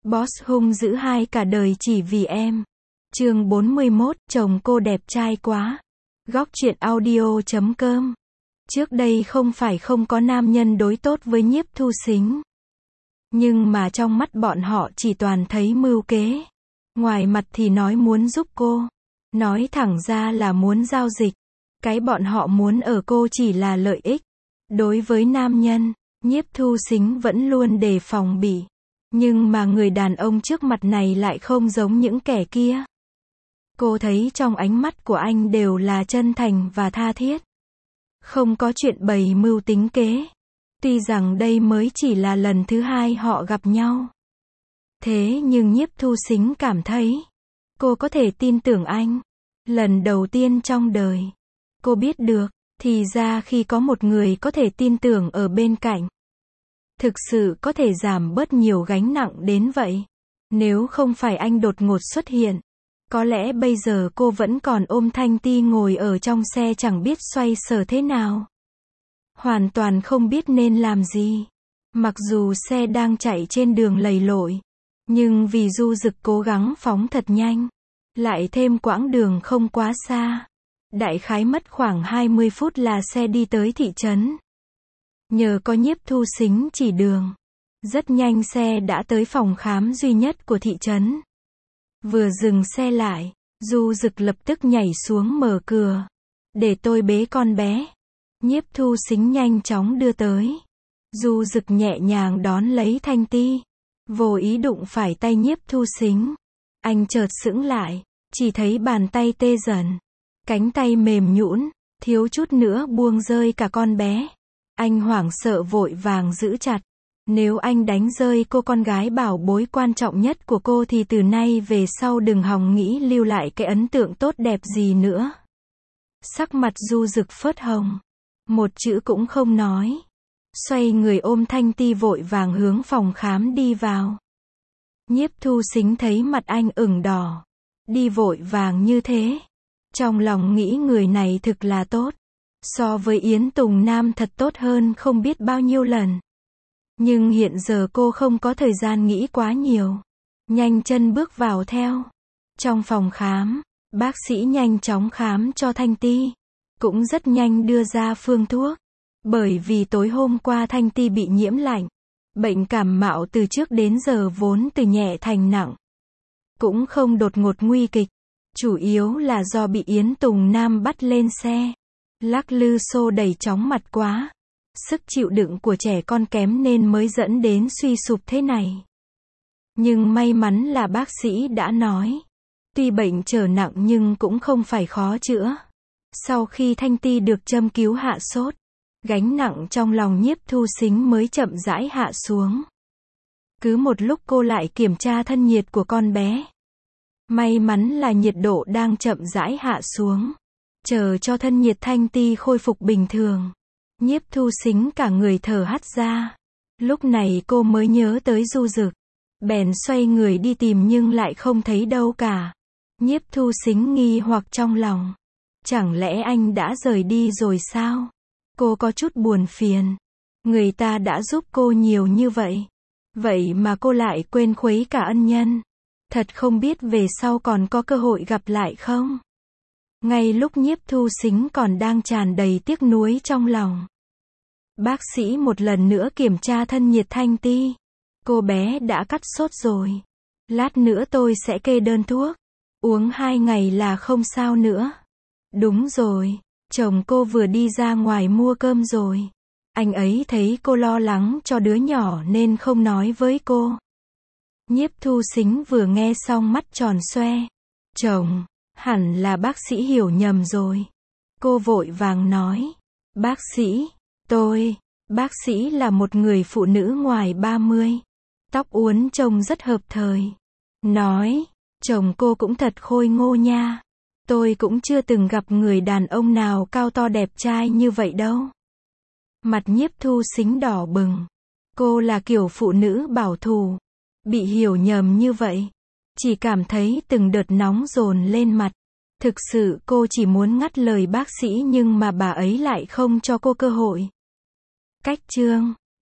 Boss hung dữ hai cả đời chỉ vì em. Chương 41, chồng cô đẹp trai quá. Góc truyện audio.com. Trước đây không phải không có nam nhân đối tốt với Nhiếp Thu Xính. Nhưng mà trong mắt bọn họ chỉ toàn thấy mưu kế. Ngoài mặt thì nói muốn giúp cô. Nói thẳng ra là muốn giao dịch. Cái bọn họ muốn ở cô chỉ là lợi ích. Đối với nam nhân, Nhiếp Thu Xính vẫn luôn đề phòng bị. Nhưng mà người đàn ông trước mặt này lại không giống những kẻ kia. Cô thấy trong ánh mắt của anh đều là chân thành và tha thiết. Không có chuyện bày mưu tính kế. Tuy rằng đây mới chỉ là lần thứ hai họ gặp nhau. Thế nhưng Nhiếp Thu Xính cảm thấy cô có thể tin tưởng anh. Lần đầu tiên trong đời, cô biết được, thì ra khi có một người có thể tin tưởng ở bên cạnh, thực sự có thể giảm bớt nhiều gánh nặng đến vậy. Nếu không phải anh đột ngột xuất hiện, có lẽ bây giờ cô vẫn còn ôm Thanh Ti ngồi ở trong xe chẳng biết xoay sở thế nào. Hoàn toàn không biết nên làm gì. Mặc dù xe đang chạy trên đường lầy lội, nhưng vì Du Dực cố gắng phóng thật nhanh, lại thêm quãng đường không quá xa. Đại khái mất khoảng 20 phút là xe đi tới thị trấn. Nhờ có Nhiếp Thu Xính chỉ đường, rất nhanh xe đã tới phòng khám duy nhất của thị trấn. Vừa dừng xe lại, Du Dực lập tức nhảy xuống mở cửa. Để tôi bế con bé. Nhiếp Thu Xính nhanh chóng đưa tới. Du Dực nhẹ nhàng đón lấy Thanh Ti. Vô ý đụng phải tay Nhiếp Thu Xính. Anh chợt sững lại, chỉ thấy bàn tay tê dần. Cánh tay mềm nhũn, thiếu chút nữa buông rơi cả con bé. Anh hoảng sợ vội vàng giữ chặt. Nếu anh đánh rơi cô con gái bảo bối quan trọng nhất của cô thì từ nay về sau đừng hòng nghĩ lưu lại cái ấn tượng tốt đẹp gì nữa. Sắc mặt Du Dực phớt hồng. Một chữ cũng không nói. Xoay người ôm Thanh Ti vội vàng hướng phòng khám đi vào. Nhiếp Thu Xính thấy mặt anh ửng đỏ. Đi vội vàng như thế. Trong lòng nghĩ người này thực là tốt. So với Yến Tùng Nam thật tốt hơn không biết bao nhiêu lần. Nhưng hiện giờ cô không có thời gian nghĩ quá nhiều. Nhanh chân bước vào theo. Trong phòng khám, bác sĩ nhanh chóng khám cho Thanh Ti. Cũng rất nhanh đưa ra phương thuốc. Bởi vì tối hôm qua Thanh Ti bị nhiễm lạnh. Bệnh cảm mạo từ trước đến giờ vốn từ nhẹ thành nặng. Cũng không đột ngột nguy kịch. Chủ yếu là do bị Yến Tùng Nam bắt lên xe. Lắc lư xô đẩy chóng mặt quá. Sức chịu đựng của trẻ con kém nên mới dẫn đến suy sụp thế này. Nhưng may mắn là bác sĩ đã nói. Tuy bệnh trở nặng nhưng cũng không phải khó chữa. Sau khi Thanh Ti được châm cứu hạ sốt, gánh nặng trong lòng Nhiếp Thu Xính mới chậm rãi hạ xuống. Cứ một lúc cô lại kiểm tra thân nhiệt của con bé. May mắn là nhiệt độ đang chậm rãi hạ xuống. Chờ cho thân nhiệt Thanh Ti khôi phục bình thường. Nhiếp Thu Xính cả người thở hắt ra. Lúc này cô mới nhớ tới Du Dực. Bèn xoay người đi tìm nhưng lại không thấy đâu cả. Nhiếp Thu Xính nghi hoặc trong lòng. Chẳng lẽ anh đã rời đi rồi sao? Cô có chút buồn phiền. Người ta đã giúp cô nhiều như vậy. Vậy mà cô lại quên khuấy cả ân nhân. Thật không biết về sau còn có cơ hội gặp lại không? Ngay lúc Nhiếp Thu Xính còn đang tràn đầy tiếc nuối trong lòng. Bác sĩ một lần nữa kiểm tra thân nhiệt Thanh Ti. Cô bé đã cắt sốt rồi. Lát nữa tôi sẽ kê đơn thuốc. Uống 2 ngày là không sao nữa. Đúng rồi, chồng cô vừa đi ra ngoài mua cơm rồi. Anh ấy thấy cô lo lắng cho đứa nhỏ nên không nói với cô. Nhiếp Thu Xính vừa nghe xong mắt tròn xoe. Chồng, hẳn là bác sĩ hiểu nhầm rồi. Cô vội vàng nói. Bác sĩ, bác sĩ là một người phụ nữ ngoài 30. Tóc uốn trông rất hợp thời. Nói, chồng cô cũng thật khôi ngô nha. Tôi cũng chưa từng gặp người đàn ông nào cao to đẹp trai như vậy đâu. Mặt Nhiếp Thu Xính đỏ bừng. Cô là kiểu phụ nữ bảo thủ. Bị hiểu nhầm như vậy. Chỉ cảm thấy từng đợt nóng dồn lên mặt. Thực sự cô chỉ muốn ngắt lời bác sĩ nhưng mà bà ấy lại không cho cô cơ hội. Cách chương